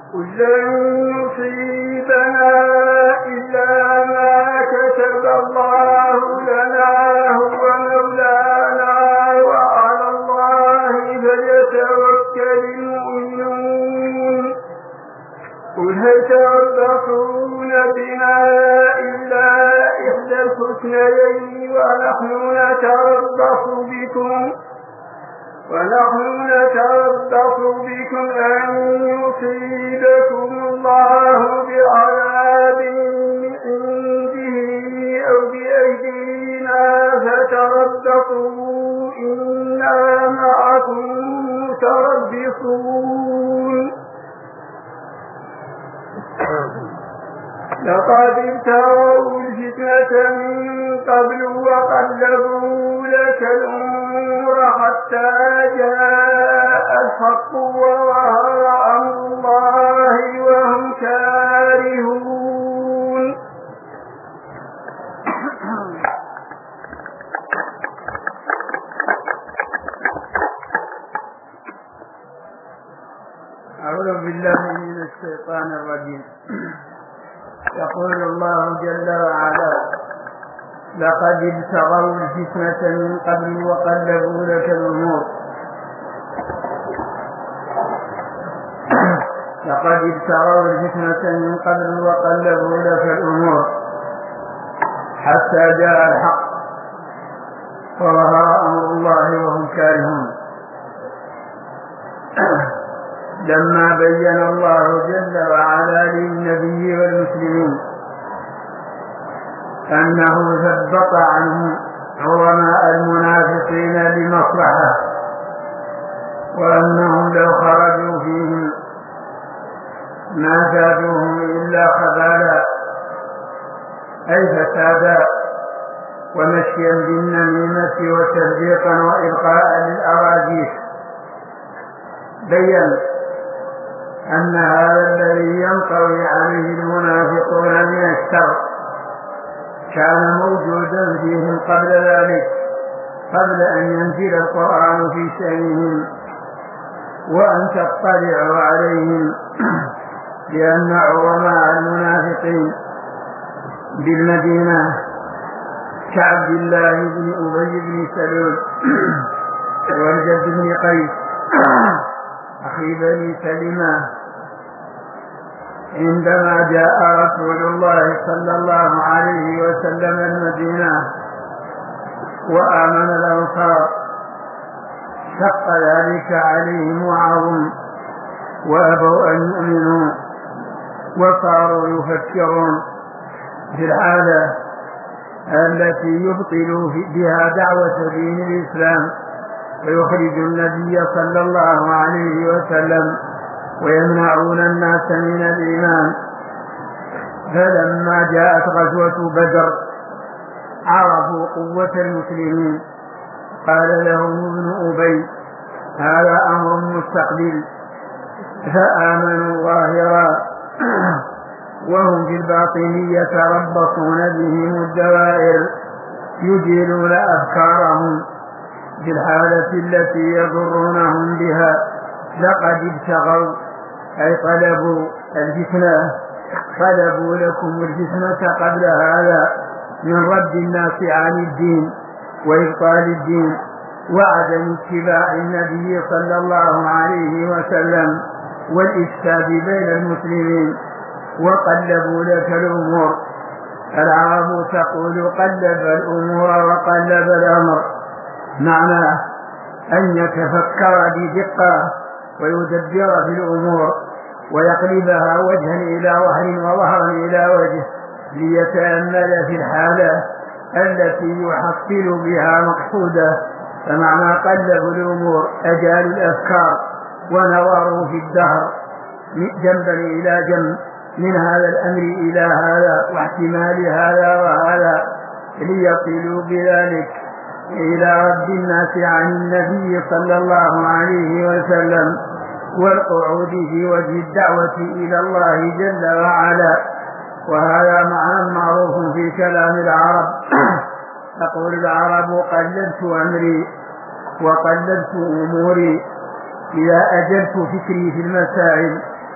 قل لن يصيبنا إلا ما كتب الله لنا هو مولانا وعلى الله فليتوكل المؤمنون قل هل تربصون بنا إلا إحدى الحسنيين ونحن نتربص بكم أن يصيبكم الله بعذاب من عنده أو بأيدينا فتربصوا إنا معكم متربصون. لقد ابتغوا الفتنة من قبل وقلبوا لك الأمور حتى جاء الحق وظهر أمر الله وهم كارهون. أعوذ بالله من الشيطان الرجيم. يقول الله جل وعلا لقد ابتغوا الفتنة من قبل وقلبوا لك الأمور لقد ابتغوا الفتنة من قبل وقلبوا لك الأمور حتى جاء الحق وظهر أمر الله وهم كارهون. لما بين الله جل وعلا للنبي والمسلمين أنه ثبت عنهم عظماء المنافقين لمصلحة وأنهم لو خرجوا فيهم ما زادوهم إلا خبالا أي فسادا ومشيا بالنميمة وتفريقا وإلقاء للأراجيح. بين أن هذا الذي ينطوي عليه المنافقون من الشر كان موجودا فيهم قبل ذلك، قبل أن ينزل القرآن في شأنهم وأن تطلعوا عليهم، لأن عظماء المنافقين بالمدينة كعبد الله بن أبي بن سلول والجد بن قيس أخي بني سلمة عندما جاء رسول الله صلى الله عليه وسلم المدينة وآمن الأنصار شق ذلك عليهم وعظم وأبوا أن يؤمنوا وصاروا يفكرون في الحالة التي يبطل بها دعوة دين الإسلام ويخرج النبي صلى الله عليه وسلم ويمنعون الناس من الإيمان. فلما جاءت غزوة بدر عرفوا قوة المسلمين، قال لهم ابن أبي هذا أمر مستقبل، فآمنوا ظاهرا وهم في الباطن يتربصون بهم الدوائر يجيلون أفكارهم في الحالة التي يضرونهم بها. لقد ابتغوا أي طلبوا الفتنة، طلبوا لكم الفتنة قبل هذا من رد الناس عن الدين وإبطال الدين وعدم اتباع النبي صلى الله عليه وسلم والإفساد بين المسلمين، وقلبوا لك الأمور. العرب تقول قلب الأمور وقلب الأمر، معنى أن يتفكر بدقة ويدبر في الأمور ويقلبها وجها إلى وهر وظهرا إلى وجه ليتأمل في الحالة التي يحصل بها مقصوده. فمعنى قلبوا الأمور أجالوا الأفكار ونظروا في الدهر جنبا إلى جنب من هذا الأمر إلى هذا واحتمال هذا وهذا ليصلوا بذلك إلى رد الناس عن النبي صلى الله عليه وسلم والقعود في وجه الدعوة إلى الله جل وعلا. وهذا معنى معروف في كلام العرب. تقول العرب قلبت أمري وقلبت أموري إذا أجلت فكري في المسائل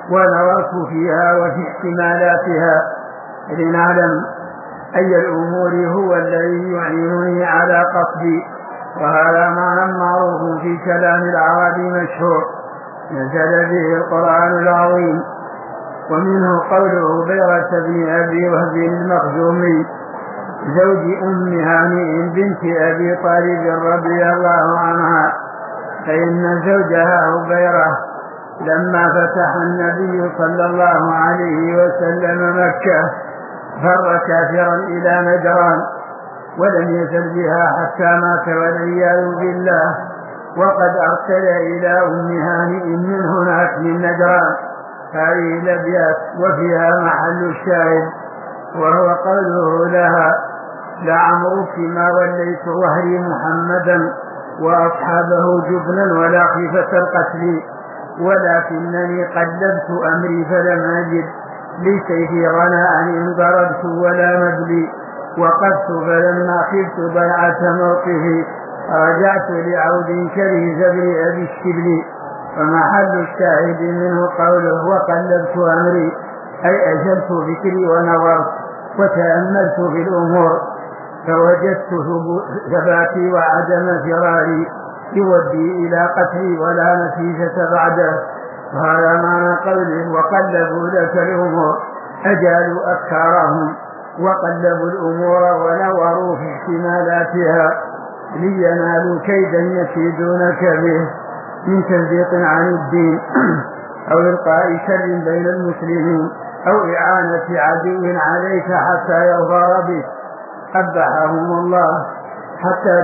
ونظرت فيها وفي احتمالاتها لنعلم أي الأمور هو الذي يعينني على قصدي. وهذا معنى معروف في كلام العرب مشهور نزل به القرآن العظيم. ومنه قوله بيرة بن أبي وهب المخزومي زوج أم هانئ بنت أبي طالب رضي الله عنها، فإن زوجها هبيرة لما فتح النبي صلى الله عليه وسلم مكة فر كافرا إلى نجران، ولم يزل بها حتى مات والعياذ بالله. وقد أرسل إلى أم هانئ من هناك من نجران هذه الأبيات وفيها محل الشاهد، وهو قوله لها: لعمرك ما وليت ظهري محمدا وأصحابه جبنا ولا خيفة القتل، ولكنني قلبت أمري فلم أجد لسيفي غناء إن ضربت ولا مدلي، وقفت فلما خفت ضيعة موقفي رجعت لعود كريز بن أبي الشبل. ومحل الشاهد منه قوله: وقلبت أمري، أي أجلت فكري ونظرت وتأملت في الأمور فوجدت ثباتي وعدم فراري يودي إلى قتلي ولا نتيجة بعده. وهذا معنى قوله: وقلبوا لك الأمور، أجالوا أفكارهم وقلبوا الأمور ونوروا في احتمالاتها لينالوا كيدا يكيدونك به من تزييق عن الدين أو إلقاء شر بين المسلمين أو إعانة عدو عليك حتى يظهر بك. قبحهم الله حتى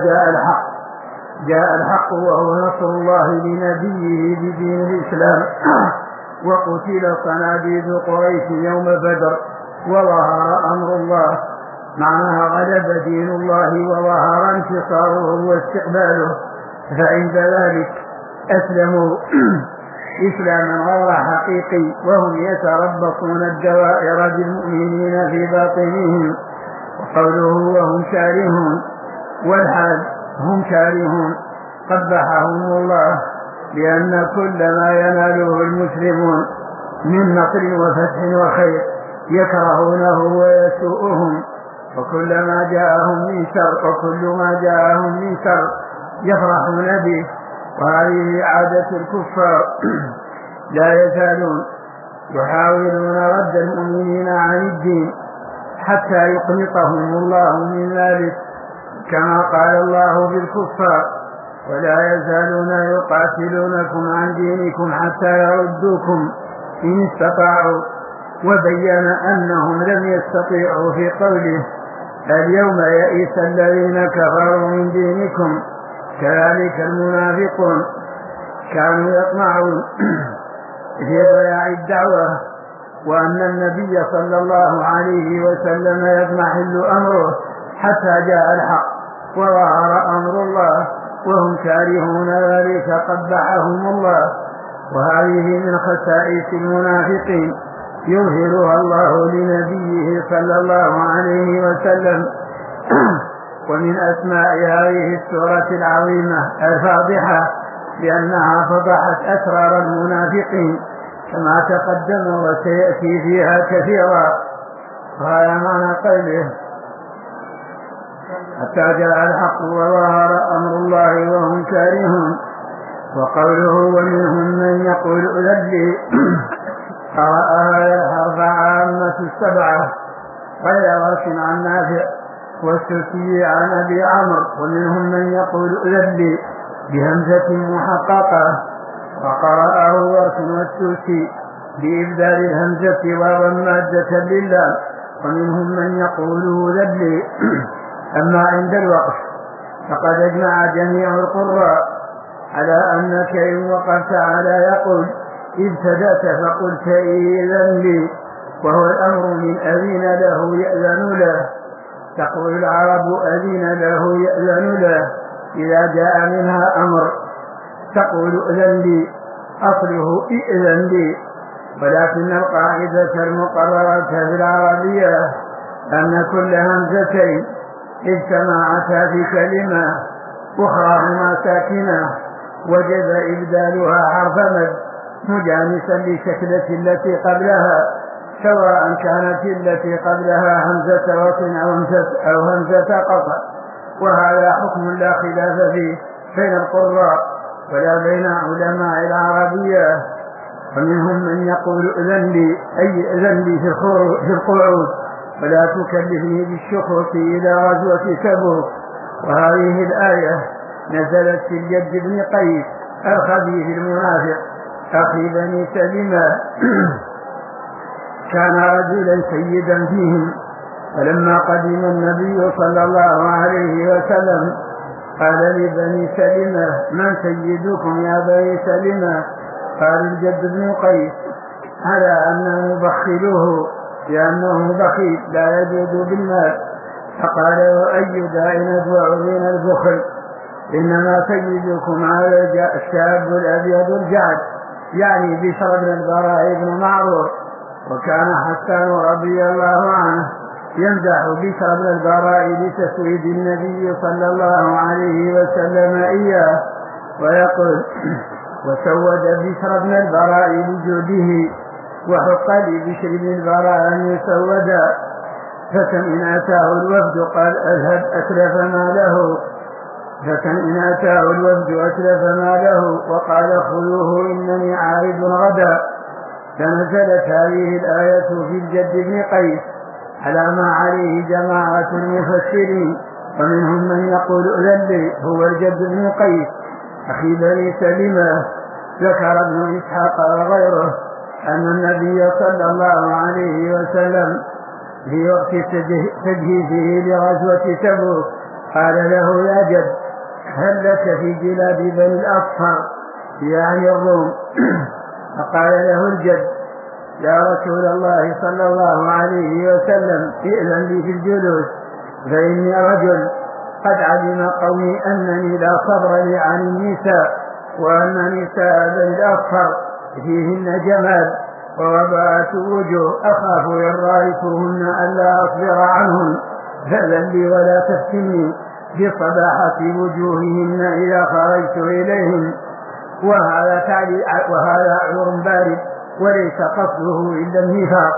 جاء الحق وهو نصر الله لنبيه بدين الإسلام، وقتل صناديد قريش يوم بدر وظهر أمر الله، معناها غلب دين الله وظهر انتصاره واستقباله. فعند ذلك أسلموا إسلاما غير حقيقي وهم يتربصون الدوائر بالمؤمنين في باطنهم. وقوله وهم كارهون، والحال هم كارهون قبحهم الله، لأن كل ما يناله المسلمون من نصر وفتح وخير يكرهونه ويسوءهم، وكل ما جاءهم من شر يفرحون به. وهذه عادة الكفار لا يزالون يحاولون رد المؤمنين عن الدين حتى يقنطهم الله من ذلك، كما قال الله بالكفار: ولا يزالون يقاتلونكم عن دينكم حتى يردوكم إن استطاعوا. وبين أنهم لم يستطيعوا في قوله: اليوم يئس الذين كفروا من دينكم. كذلك المنافقون كانوا يطمعون في ضياع الدعوة، وأن النبي صلى الله عليه وسلم يضمحل أمره حتى جاء الحق وظهر أمر الله، وهم كارهون ذلك قبحهم الله. وهذه من خسائس المنافقين يظهرها الله لنبيه صلى الله عليه وسلم. ومن أسماء هذه السورة العظيمة الفاضحة لأنها فضحت أسرار المنافقين كما تقدم وسيأتي فيها كثيرا. وهذا معنى قوله: حتى جاء الحق وظهر أمر الله وهم كارهون. وقوله ومنهم من يقول أذلي قرأ هذا الحرف عامة السبعة غير ورش عن نافع والسوسي عن أبي عمرو. ومنهم من يقول أذلي بهمزة محققة وقرأه ورش والسوسي بإبدال الهمزة واو مادة لله. ومنهم من يقول أذلي. أما عند الوقف فقد أجمع جميع القراء على أنك إن وقفت على يقول ابتدأت فقلت إذن لي، وهو الأمر من أذين له يأذن له. تقول العرب أذين له يأذن له إذا جاء منها أمر، تقول أذن لي أصله إذن لي. ولكن القاعدة المقررة في العربية أن كل همزتين اجتمعتا في كلمة أخراهما ساكنة وجب إبدالها حرف مد مجانسا لشكلة التي قبلها، سواء كانت التي قبلها همزة وصل أو همزة قطع. وهذا حكم لا خلاف فيه بين القراء ولا بين علماء العربية. ومنهم من يقول إذن لي في القعود ولا تكلفني بالشخوص إلى غزوة تبوك. وهذه الآية نزلت في الجد بن قيس الخبيث المنافق أخي بني سلمة، كان رجلا سيدا فيهم، فلما قدم النبي صلى الله عليه وسلم قال لبني سلمة: من سيدكم يا بني سلمة؟ قال: الجد بن قيس، على أن نبخلوه لأنه بخيل لا يجود بالمال. فقال: وأي داء ندوع من البخل؟ إنما سيدكم هذا الشاب الأبيض الجعد، يعني بشر بن البراء بن معروف. وكان حسان رضي الله عنه يمدح بشر بن البراء لتسويد النبي صلى الله عليه وسلم إياه، ويقول: وسود بشر بن البراء لجوده، وحق لبشر بن البراء أن يسود. فكم إن أتاه الوفد قال: أذهب أتلف ماله، فكم إن أتاه الوفد أتلف ماله وقال: خذوه إنني عارض غدا. فنزلت هذه الآية في الجد بن قيس على ما عليه جماعة المفسرين، ومنهم من يقول: أذل هو الجد بن قيس أخي بني سلمة. ذكر ابن إسحاق وغيره أن النبي صلى الله عليه وسلم في وقت تجهيزه لغزوة تبوك قال له: يا جد، هل لك في جلاد بني الأصفر يعني الروم؟ فقال له الجد: يا رسول الله صلى الله عليه وسلم، ائذن لي في الجلوس، فإني رجل قد علم قومي أنني لا صبر لي عن النساء، وأن نساء بني الأصفر فيهن جمال ووباءة وجوه، أخاف إن رأيتهن ألا أصبر عنهن، فأذن لي ولا تفتني بصباحة وجوههن إذا خرجت إليهم. وهذا عذر بارد وليس قصده إلا النفاق.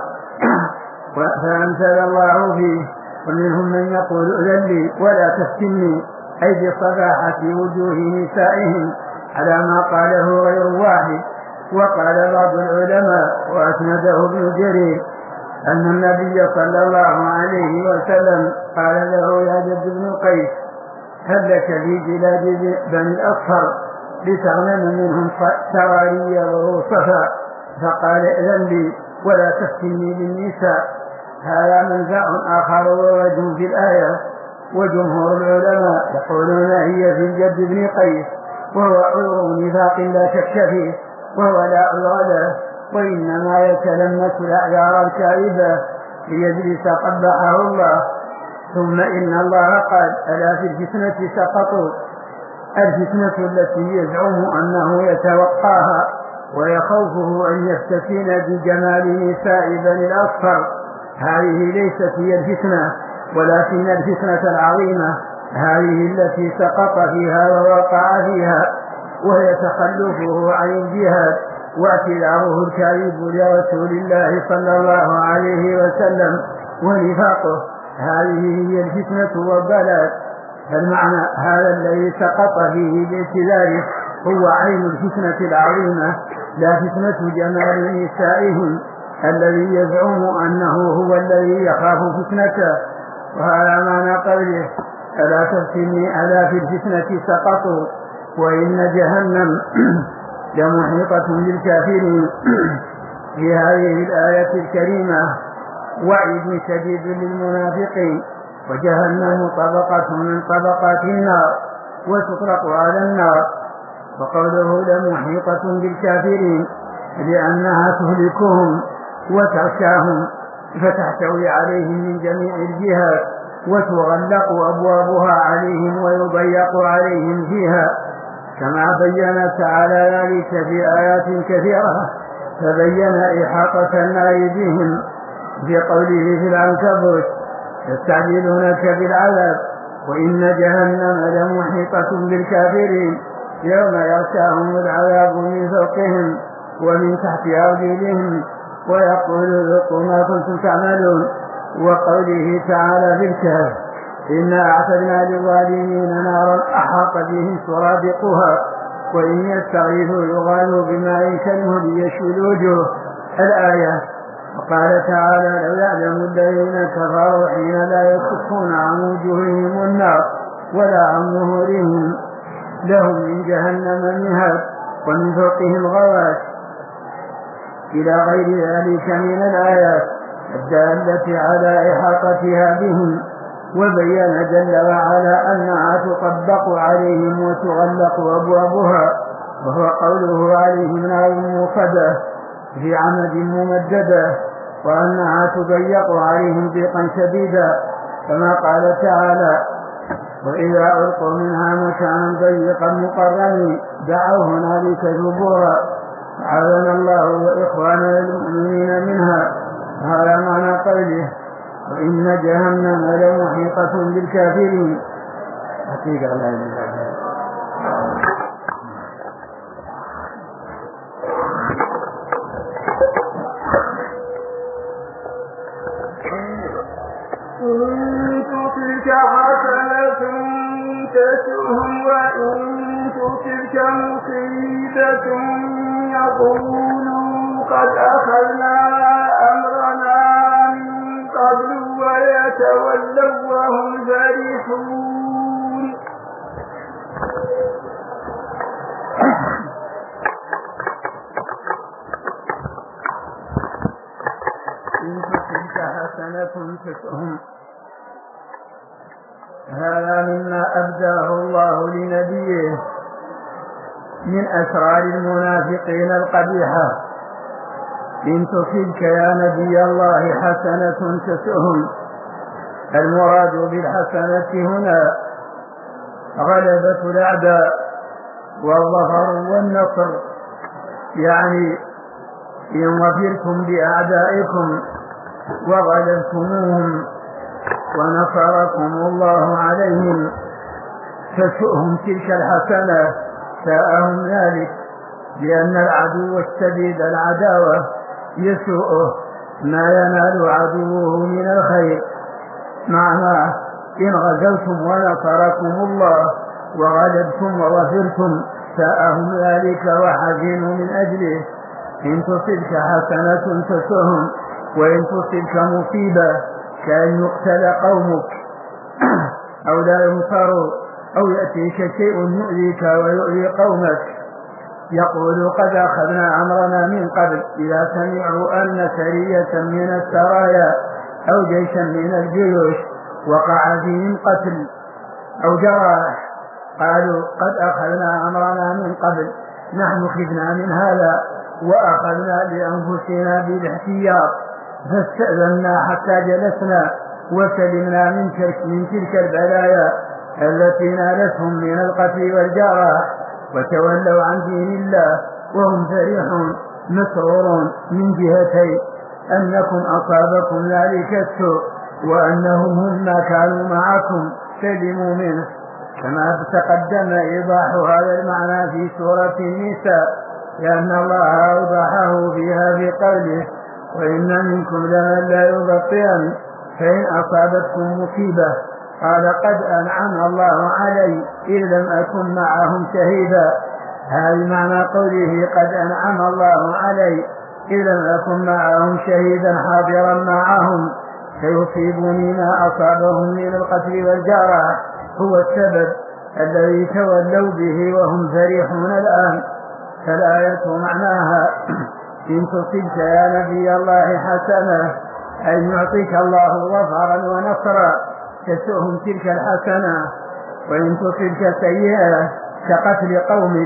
فأنزل الله فيه: ومنهم من يقول: أذن لي ولا تفتني، أي بصباحة وجوه نسائهم، على ما قاله غير واحد. وقال بعض العلماء وأسنده ابن جرير أن النبي صلى الله عليه وسلم قال له: يا جد بن قيس، هل لك في جلاد بني الأصفر لتغنم منهم سراري وصفا؟ فقال: إذن لي ولا تفتني بالنساء. هذا منزع آخر ووجه في الآية. وجمهور العلماء يقولون هي في الجد بن قيس، وهو عذر نفاق لا شك فيه، وهو لا عذر له، وإنما يتلمس الأعذار الكاذبة ليجلس قبحه الله. ثم إن الله قال: ألا في الفتنة سقطوا. الفتنة التي يزعم أنه يتوقاها ويخوفه أن يفتتن بجمال نساء بني الأصفر، هذه ليست هي الفتنة، ولكن الفتنة العظيمة هذه التي سقط فيها ووقع فيها، وهي تخلفه عن الجهاد واعتذاره الكاذب لرسول الله صلى الله عليه وسلم ونفاقه. هذه هي الفتنة والضلال. فالمعنى هذا الذي سقط فيه باعتذاره هو عين الفتنة العظيمة، لا فتنة جمال نسائهم الذي يزعم أنه هو الذي يخاف فتنته. وهذا معنى قوله: ألا تفتني، ألا في الفتنة سقطوا، وإن جهنم لمحيطة بالكافرين. في هذه الآية الكريمة وعيد شديد للمنافقين، وجهنم طبقة من طبقات النار وتطلق على النار. وقوله لمحيطة بالكافرين لأنها تهلكهم وتغشاهم، فتحتوي عليهم من جميع الجهات، وتغلق أبوابها عليهم ويضيق عليهم فيها، كما بين تعالى ذلك في آيات كثيرة. فبين إحاطة النار بهم في قوله في العنكبوت: يستعجلونك بالعذاب وإن جهنم لمحيطة بالكافرين يوم يغشاهم العذاب من فوقهم ومن تحت أرجلهم ويقول ذوقوا ما كنتم تعملون. وقوله تعالى في الكهف إنا أعتدنا للظالمين نارا أحاط بهم سرادقها وإن يستغيثوا يغاثوا بماء كالمهل يشوي الوجوه الآية. وقال تعالى لو يعلم الذين كفروا حين لا يكفون عن وجوههم النار ولا عن ظهورهم لهم من جهنم مهاد ومن فوقهم غواش إلى غير ذلك من الآيات الدالة على إحاطتها بهم. وبين جل وعلا أنها تطبق عليهم وتغلق أبوابها، وهو قوله عليهم نار موقدة في عمد ممددة، وأنها تضيق عليهم ضيقا شديدا كما قال تعالى وإذا ألقوا منها مكانا ضيقا مقرنين دعوا هنالك ثبورا أعاذنا الله وإخواننا المؤمنين منها. هذا معنى قوله وإن جهنم لمحيطة بالكافرين. حقيقة لا إله إلا الله. إن تصبك حسنة تسؤهم وإن تصبك مصيبة يقولوا قد أخذنا أمرنا من قبل ويتولوا وهم فرحون. إن تصبك حسنة تسؤهم. هذا مما أبداه الله لنبيه من أسرار المنافقين القبيحة. إن تصبك يا نبي الله حسنة تسؤهم. المراد بالحسنة هنا غلبة الأعداء والظفر والنصر، يعني إن ظفرتم بأعدائكم وغلبتموهم ونصركم الله عليهم تسؤهم تلك الحسنة ساءهم ذلك، لأن العدو الشديد العداوة يسوءه ما ينال عدوه من الخير. معناه إن غزوتم ونصركم الله وغلبتم وظفرتم ساءهم ذلك وحزنوا من أجله. إن تصبك حسنة تسؤهم وإن تصبك مصيبة كأن يقتل قومك أو لا ينصروا أو يأتيك شيء يؤذيك ويؤذي قومك يقول قد أخذنا أمرنا من قبل إذا سمعوا أن سرية من السرايا أو جيشا من الجيوش وقع فيهم قتل أو جراح قالوا قد أخذنا أمرنا من قبل نحن خذنا من هذا وأخذنا لأنفسنا بالاحتياط فاستأذنا حتى جلسنا وسلمنا من تلك البلايا التي نالتهم من القتل والجراح وتولوا عن دين الله وهم فرحون مسرورون من جهتين أنكم أصابكم ذلك السوء وأنهم هم ما كانوا معكم سلموا منه، كما تقدم إيضاح هذا المعنى في سورة النساء، لأن الله أوضحه فيها في قوله وإن منكم لمن لا يبطئن فإن أصابتكم مصيبة قال قد أنعم الله علي إذ لم أكن معهم شهيدا. هذا معنى قوله قد أنعم الله علي إذ لم أكن معهم شهيدا حاضرا معهم فيصيبني ما أصابهم من القتل والجراح هو السبب الذي تولوا به وهم فرحون الآن. فالآية معناها إن تصبك يا نبي الله حسنة أن يعطيك الله ظفرا ونصرا تسؤهم تلك الحسنة، وإن تصبك سيئة كقتل قومك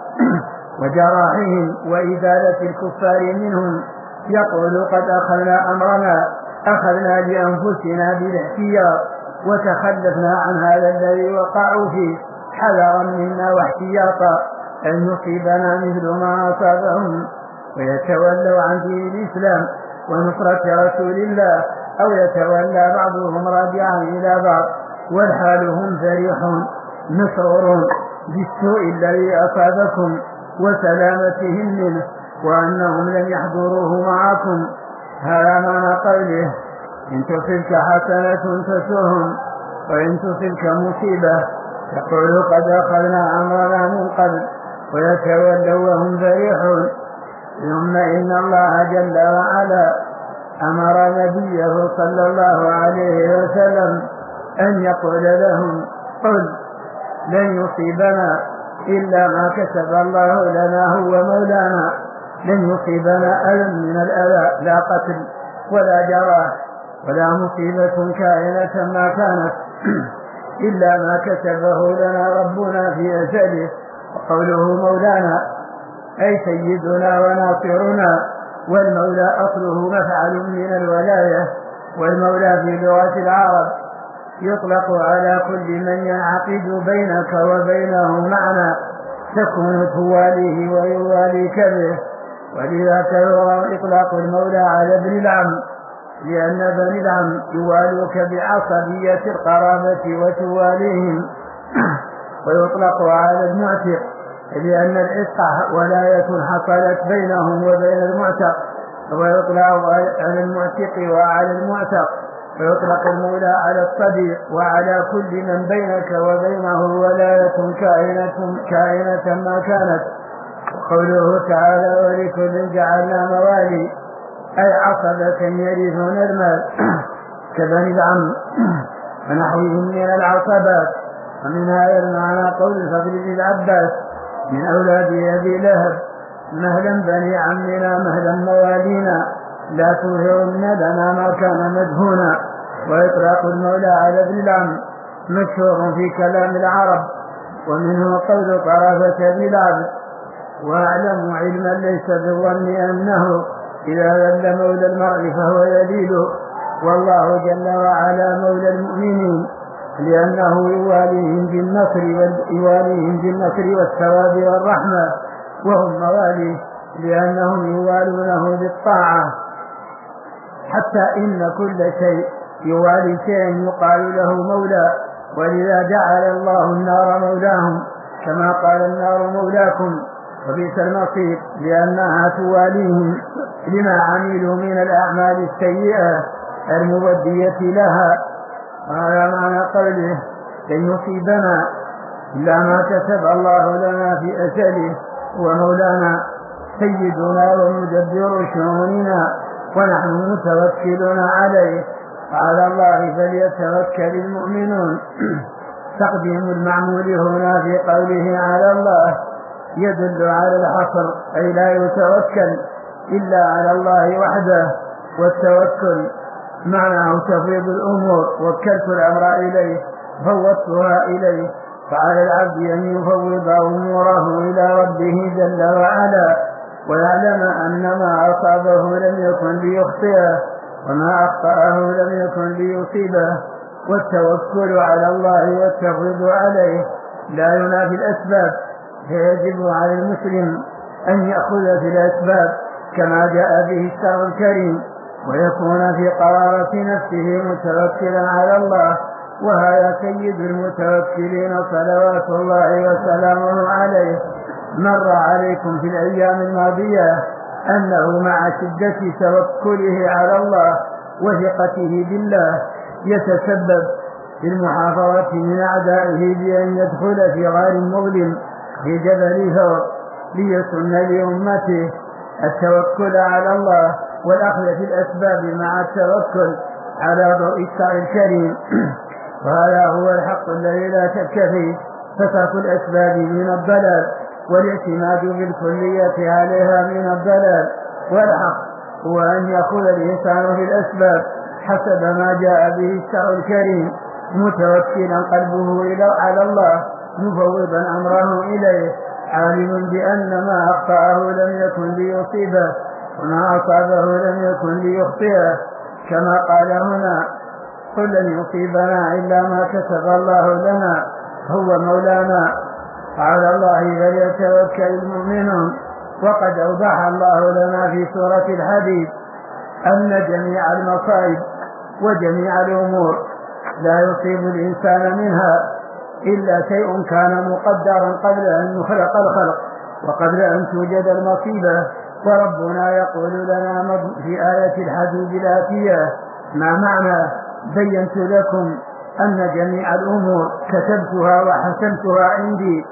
وجراحهم وإزالة الكفار منهم يقول قد أخذنا أمرنا أخذنا لأنفسنا بالاحتياط وتخلفنا عن هذا الذي وقعوا فيه حذرا منا واحتياطا أن يصيبنا مثل ما أصابهم ويتولوا عن دين الإسلام ونصرة رسول الله أو يتولى بعضهم راجعا إلى بعض والحال هم فرحون مسرورون بالسوء الذي أصابكم وسلامتهم منه وأنهم لم يحضروه معكم. هذا معنى قوله إن تصبك حسنة تسؤهم وإن تصبك مصيبة يقولوا قد أخذنا أمرنا من قبل ويتولوا وهم فرحون. ثم إن الله جل وعلا أمر نبيه صلى الله عليه وسلم أن يقول لهم قل لن يصيبنا إلا ما كتب الله لنا هو مولانا. لن يصيبنا ألم من الأذى لا قتل ولا جراح ولا مصيبة كائنة ما كانت إلا ما كتبه لنا ربنا في أجله. وقوله مولانا أي سيدنا وناصرنا، والمولى أصله مفعل من الولاية. والمولى في لغة العرب يطلق على كل من ينعقد بينك وبينه معنى تكون تواليه ويواليك به. ولذا كثر إطلاق المولى على ابن العم، لأن بني العم يوالوك بعصبية القرابة وتواليهم. ويطلق على المعتق لأن العتق ولاية حصلت بينهم وبين المعتق. ويطلق على المعتق وعلى المعتق. ويطلق المولى على الصديق وعلى كل من بينك وبينه ولاية كائنة ما كانت. وقوله تعالى ولكل جعلنا موالي أي عصبة يرثون المال كبني العم ونحوهم من العصبات. ومن هذا المعنى قول الفضل بن العباس من أولاد أبي لهب مهلا بني عمنا مهلا موالينا لا تظهرن لنا ما كان مدهونا. وإطلاق المولى على ابن العم مشهور في كلام العرب، ومنه قول طرافة بالعبد وأعلم علما ليس بالظن أنه إذا ذل مولى المرء فهو يذيل. والله جل وعلا مولى المؤمنين لأنه يواليهم بالنصر والثواب والرحمة، وهم مواليه لأنهم يوالونه بالطاعة. حتى إن كل شيء يوالي شيء يقال له مولى. ولذا جعل الله النار مولاهم كما قال النار مولاكم وبئس المصير، لأنها تواليهم لما عملوا من الأعمال السيئة المبدية لها. وهذا معنى قوله لن يصيبنا إلا ما كتب الله لنا في أجله ومولانا سيدنا ومدبر شؤوننا ونحن متوكلون عليه. وعلى الله فليتوكل المؤمنون. تقديم المعمول هنا في قوله على الله يدل على الحصر، أي لا يتوكل إلا على الله وحده. والتوكل معناه تفويض الأمور، وكلت الأمر إليه فوضتها إليه. فعلى العبد أن يفوض أموره إلى ربه جل وعلا ويعلم أن ما أصابه لم يكن ليخطئه وما أخطأه لم يكن ليصيبه. والتوكل على الله والتفويض عليه لا ينافي الأسباب، فيجب على المسلم أن يأخذ في الأسباب كما جاء به الشرع الكريم، ويكون في قرارة نفسه متوكلا على الله. وهذا سيد المتوكلين صلوات الله وسلامه عليه. مر عليكم في الأيام الماضية أنه مع شدة توكله على الله وثقته بالله يتسبب في المحافظة من أعدائه بأن يدخل في غار مظلم في جبل ثور ليسن لأمته التوكل على الله والأخذ في الأسباب مع التوكل على ضوء الشرع الكريم. وهذا هو الحق الذي لا شك فيه. فترك الأسباب من الضلال والاعتماد بالكلية عليها من الضلال. والحق هو أن يأخذ الإنسان في الأسباب حسب ما جاء به الشرع الكريم متوكلا قلبه على الله مفوضا أمره إليه عالم بأن ما أخطأه لم يكن ليصيبه وما أصابه لم يكن ليخطئه. كما قال هنا قل لن يصيبنا إلا ما كتب الله لنا هو مولانا. على الله فليتوكل المؤمنون. وقد أوضح الله لنا في سورة الحديد أن جميع المصائب وجميع الأمور لا يصيب الإنسان منها إلا شيء كان مقدرا قبل أن يخلق الخلق وقبل أن توجد المصيبة. وربنا يقول لنا في آية الحديد الآتية ما معنى بينت لكم أن جميع الأمور كتبتها وحسمتها عندي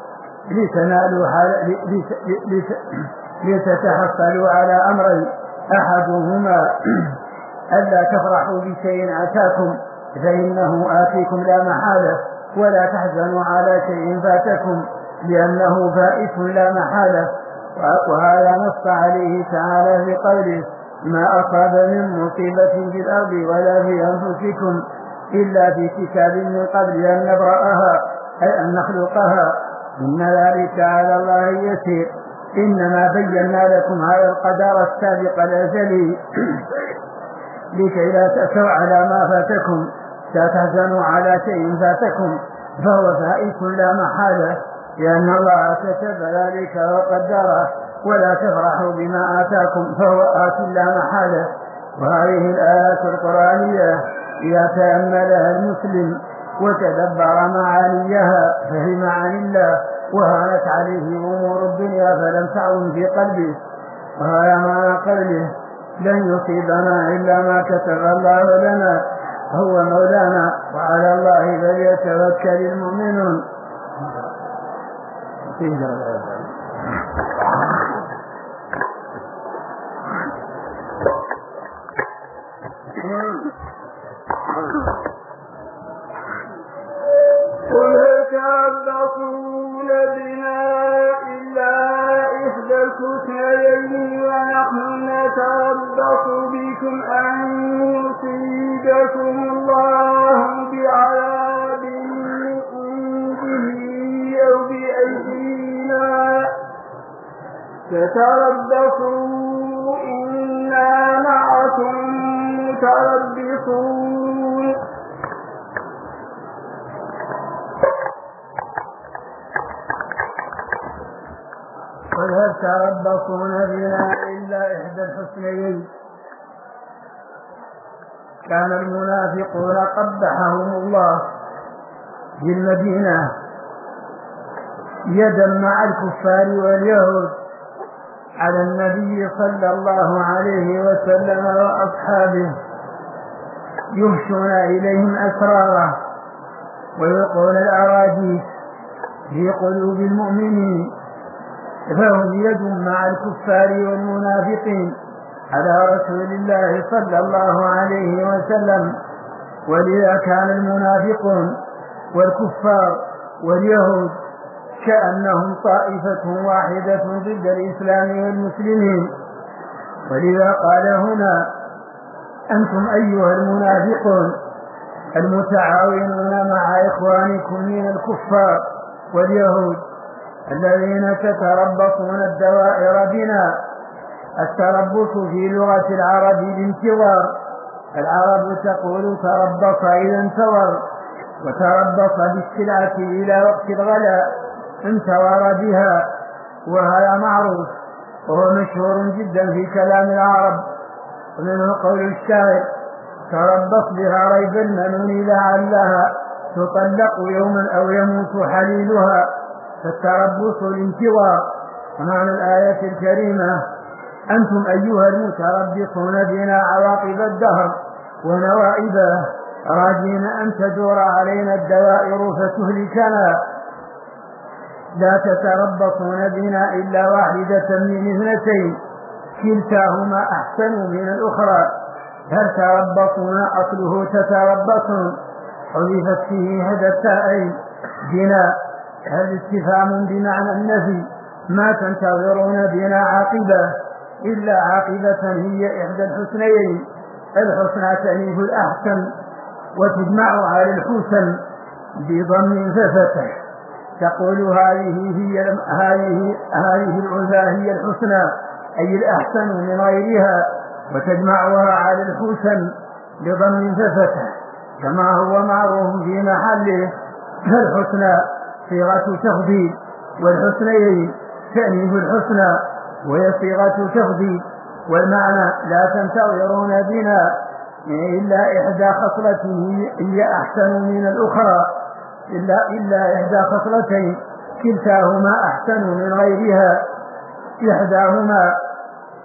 لتتحصلوا على أمرين أحدهما ألا تفرحوا بشيء أتاكم فإنه آتيكم لا محالة، ولا تحزنوا على شيء فاتكم لأنه فائت لا محالة. وهذا نص عليه تعالى في قوله ما أصاب من مصيبة في الأرض ولا في أنفسكم إلا في كتاب من قبل أن نبرأها أي أن نخلقها إن ذلك على الله يسير. إنما بينا لكم هذا القدر السابق الأزلي لكي لا تأسوا على ما فاتكم تحزنوا على شيء فاتكم فهو فائت لا محالة، لأن الله كتب ذلك وقدره. ولا تفرحوا بما آتاكم فهو آت لا محالة. وهذه الآيات القرآنية إذا تأملها المسلم وتدبر معانيها فهم عن الله وهانت عليه أمور الدنيا فلم تعظم في قلبه. وهذا معنى قوله لن يصيبنا إلا ما كتب الله لنا هو مولانا وعلى الله فليتوكل المؤمنون. قل تربصون بنا إلا إحدى الحسنيين ونحن نتربص بكم أن يصيبكم الله بعذاب من عنده أو بأيدينا فتربصوا إنا معكم متربصون. قل هل تربصون بنا إلا إحدى الحسنيين. كان المنافقون قبحهم الله بالمدينة يدا مع الكفار واليهود على النبي صلى الله عليه وسلم وأصحابه يهشون إليهم أسراره ويلقون الأراجيس في قلوب المؤمنين، فهم يد مع الكفار والمنافقين على رسول الله صلى الله عليه وسلم. ولذا كان المنافقون والكفار واليهود كأنهم طائفة واحدة ضد الإسلام والمسلمين. ولذا قال هنا أنتم أيها المنافقون المتعاونون مع إخوانكم من الكفار واليهود الذين تتربصون الدوائر بنا. التربص في لغة العرب الانتظار، العرب تقول تربص إذا انتظر، وتربص بالسلعة إلى وقت الغلاء انتظر بها، وهذا معروف وهو مشهور جدا في كلام العرب. ومنه قول الشاعر تربص بها ريب المنون لعلها تطلق يوما أو يموت حليلها. فالتربص الانتظار. ومعنى الآية الكريمة أنتم أيها المتربصون بنا عواقب الدهر ونوائبه راجين أن تدور علينا الدوائر فتهلكنا. لا تتربصون بنا إلا واحدة من اثنتين كلتاهما أحسن من الأخرى. هل تربصون أصله تتربصون حذفت فيه إحدى التاءين بنا، هل استفهام بمعنى النفي ما تنتظرون بنا عاقبة إلا عاقبة هي إحدى الحسنيين. الحسنى تأنيث الأحسن وتجمع على الحسن بضم ففتح تقول هذه العلا هي الحسنى أي الأحسن من غيرها، وتجمعها على الحسن بضم ففتح كما هو معروف في محله. فالحسنى صيغة تفضيل والحسنيين تأنيث الحسنى وهي صيغة تفضيل، والمعنى لا تنتظرون بنا إلا إحدى خصلته هي أحسن من الأخرى إلا إحدى خصلتين كلتاهما أحسن من غيرها. إحداهما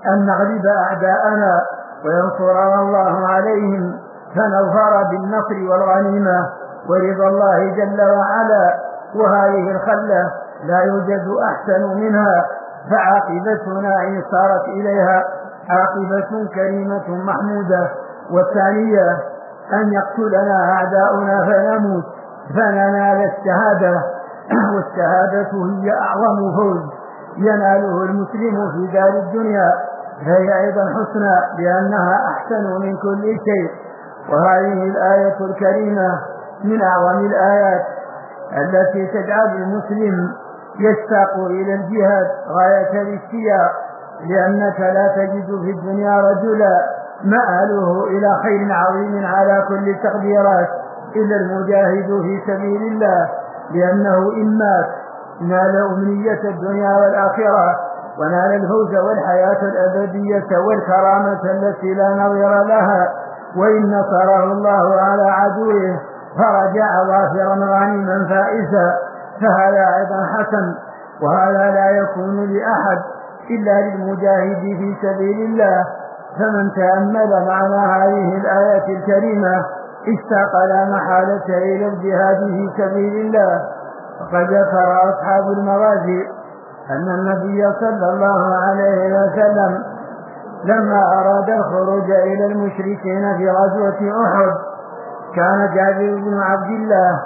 أن نغلب أعداءنا وينصرنا الله عليهم، فنظفر بالنصر والغنيمة ورضا الله جل وعلا. وهذه الخلة لا يوجد أحسن منها، فعاقبتنا إن صارت إليها عاقبة كريمة محمودة. والثانية أن يقتلنا أعداؤنا فنموت فننال الشهادة، والشهادة هي أعظم فوز يناله المسلم في دار الدنيا، فهي أيضا حسنى لأنها أحسن من كل شيء. وهذه الآية الكريمة من أعظم الآيات التي تجعل المسلم يشتاق إلى الجهاد غاية الاشتياق، لأنك لا تجد في الدنيا رجلا مآله إلى خير عظيم على كل التقديرات إلا المجاهد في سبيل الله، لأنه إن مات نال أمنية الدنيا والآخرة، ونال الفوز والحياة الأبدية والكرامة التي لا نظير لها. وإن نصره الله على عدوه فرجع ظافرا غانما فائزا، فهذا أيضا حسن. وهذا لا يكون لأحد إلا للمجاهد في سبيل الله. فمن تأمل معنا هذه الآية الكريمة اشتاق لا محالة إلى الجهاد في سبيل الله. وقد ذكر أصحاب المغازي أن النبي صلى الله عليه وسلم لما أراد الخروج إلى المشركين في غزوة أحد كان جابر بن عبد الله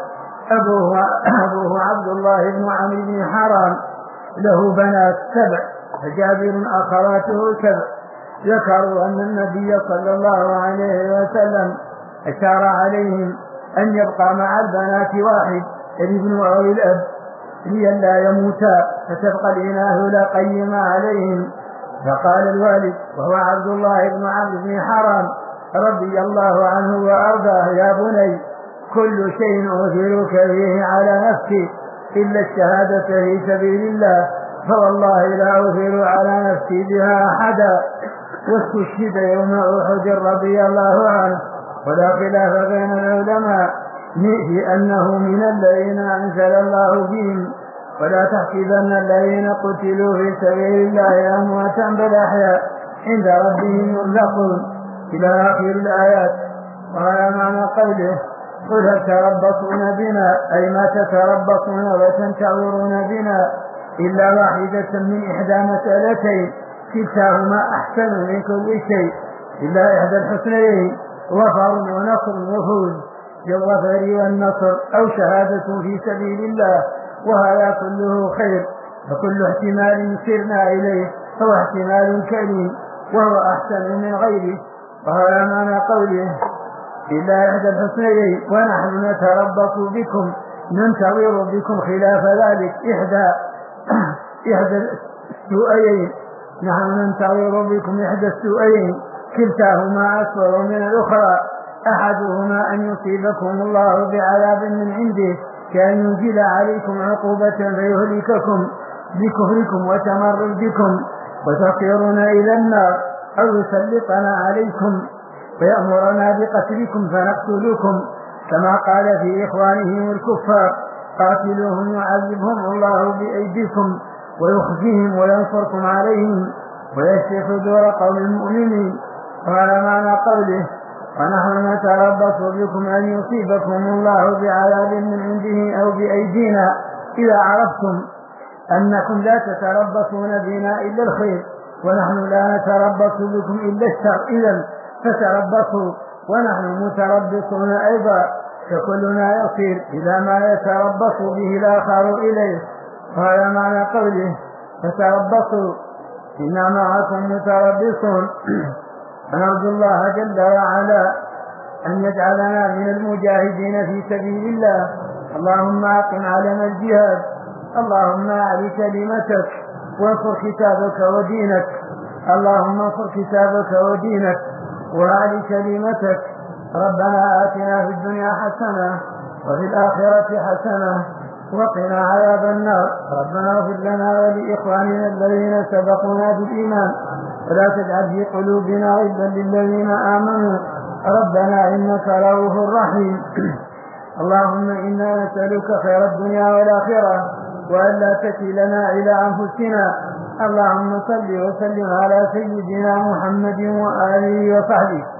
أبوه عبد الله بن عمرو بن حرام له بنات 7 فجابر أخواته 7. ذكروا أن النبي صلى الله عليه وسلم أشار عليهم أن يبقى مع البنات واحد ابن أو الأب لئلا يموتا، فتبقى الإناث لا قيم عليهم. فقال الوالد وهو عبد الله بن عمرو بن حرام رضي الله عنه وأرضاه: يا بني كل شيء أثيرك فيه على نفسي إلا الشهادة في سبيل الله، فوالله لا أثير على نفسي بها أحدا. واستشهد يوم أحد رضي الله عنه، ولا خلاف بين العلماء في أنه من الذين أنزل الله بهم، ولا تحسبن الذين قتلوا في سبيل الله أمواتا بل أحياء عند ربهم يرزقون إلى آخر الآيات. وهذا معنى قوله: قل هل تربصون بنا، أي ما تتربصون وتنتظرون بنا إلا واحدة من إحدى مسألتين كلتاهما أحسن من كل شيء، إلا إحدى الحسنيين ظفر ونصر وفوز، بالظفر والنصر أو شهادة في سبيل الله، وهذا كله خير. فكل احتمال سرنا إليه هو احتمال كريم وهو أحسن من غيره. وهذا معنى قوله: إلا إحدى الحسنيين ونحن نتربص بكم ننتظر بكم خلاف ذلك إحدى السوءين، نحن ننتظر بكم إحدى السوءين كلتاهما أسوأ من الأخرى، أحدهما أن يصيبكم الله بعذاب من عنده كأن ينزل عليكم عقوبة فيهلككم بكفركم وتمردكم وتصيرون إلى النار، أو يسلطنا عليكم فيأمرنا بقتلكم فنقتلكم، كما قال في إخوانهم الكفار: قاتلوهم يعذبهم الله بأيديكم ويخزيهم وينصركم عليهم ويشفي صدور قوم المؤمنين. وهذا معنى قوله: ونحن نتربص بكم أن يصيبكم الله بعذاب من عنده أو بأيدينا، إذا عرفتم أنكم لا تتربصون بنا إلا الخير ونحن لا نتربص بكم إلا الشر، إذن فتربصوا ونحن متربصون أيضا، فكلنا يصير إلى ما يتربص به الآخر إليه. وهذا معنى قوله: فتربصوا إنا معكم متربصون. ونرجو الله جل وعلا أن يجعلنا من المجاهدين في سبيل الله. اللهم أقم علينا الجهاد، اللهم أعلي كلمتك وانصر كتابك ودينك، اللهم انصر كتابك ودينك وأعلي كلمتك. ربنا آتنا في الدنيا حسنة وفي الآخرة حسنة وقنا عذاب النار. ربنا اغفر لنا ولإخواننا الذين سبقونا بالإيمان ولا تجعل في قلوبنا غلا للذين آمنوا ربنا إنك رؤوف رحيم. اللهم إنا نسألك خير الدنيا والآخرة وألا تكلنا إلى أنفسنا اللهم صل وسلم على سيدنا محمد وآله وصحبه